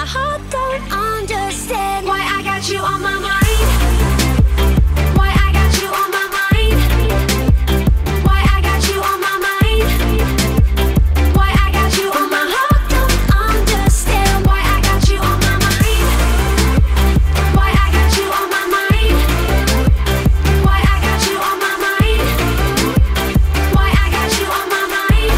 heart don't understand why I got you on my mind. Why I got you on my mind. Why I got you on my mind. Why I got you on my heart don't understand why I got you on my mind. Why I got you on my mind. Why I got you on my mind. Why I got you on my mind.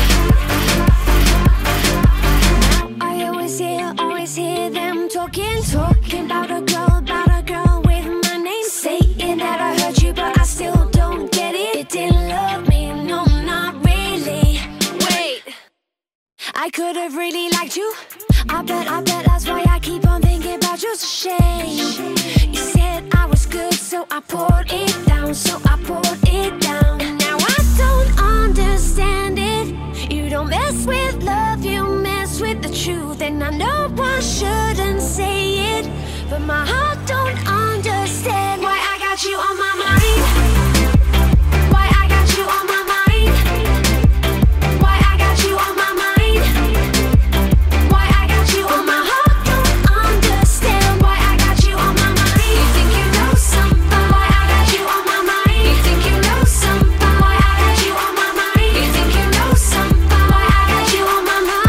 Now I always hear them talking about a girl with my name, saying that I hurt you, but I still don't get it. It didn't love me, no, not really. Wait, I could have really liked you. I bet that's why I keep on thinking about you. It's a shame. You said I was good, so I poured it down, And now I don't understand it. You don't mess with love, you mess with the truth. And I know I shouldn't say it, but my heart don't understand why I got you on my mind. Why I got you on my mind. Why I got you on my mind. Why I got you on my heart don't understand why I got you on my mind. You think you know something? Why I got you on my mind. You think you know something? Why I got you on my mind. You think you know something? Why I got you on my mind.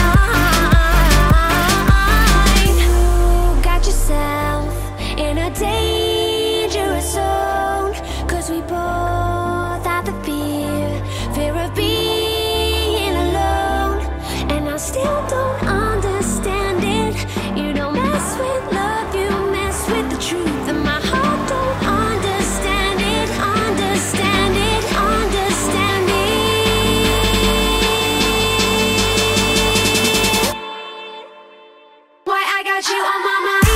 You got yourself in a dangerous zone, 'cause we both have the fear of being alone. And I still don't understand it. You don't mess with love, you mess with the truth. And my heart don't understand it, understand it. Why I got you on my mind.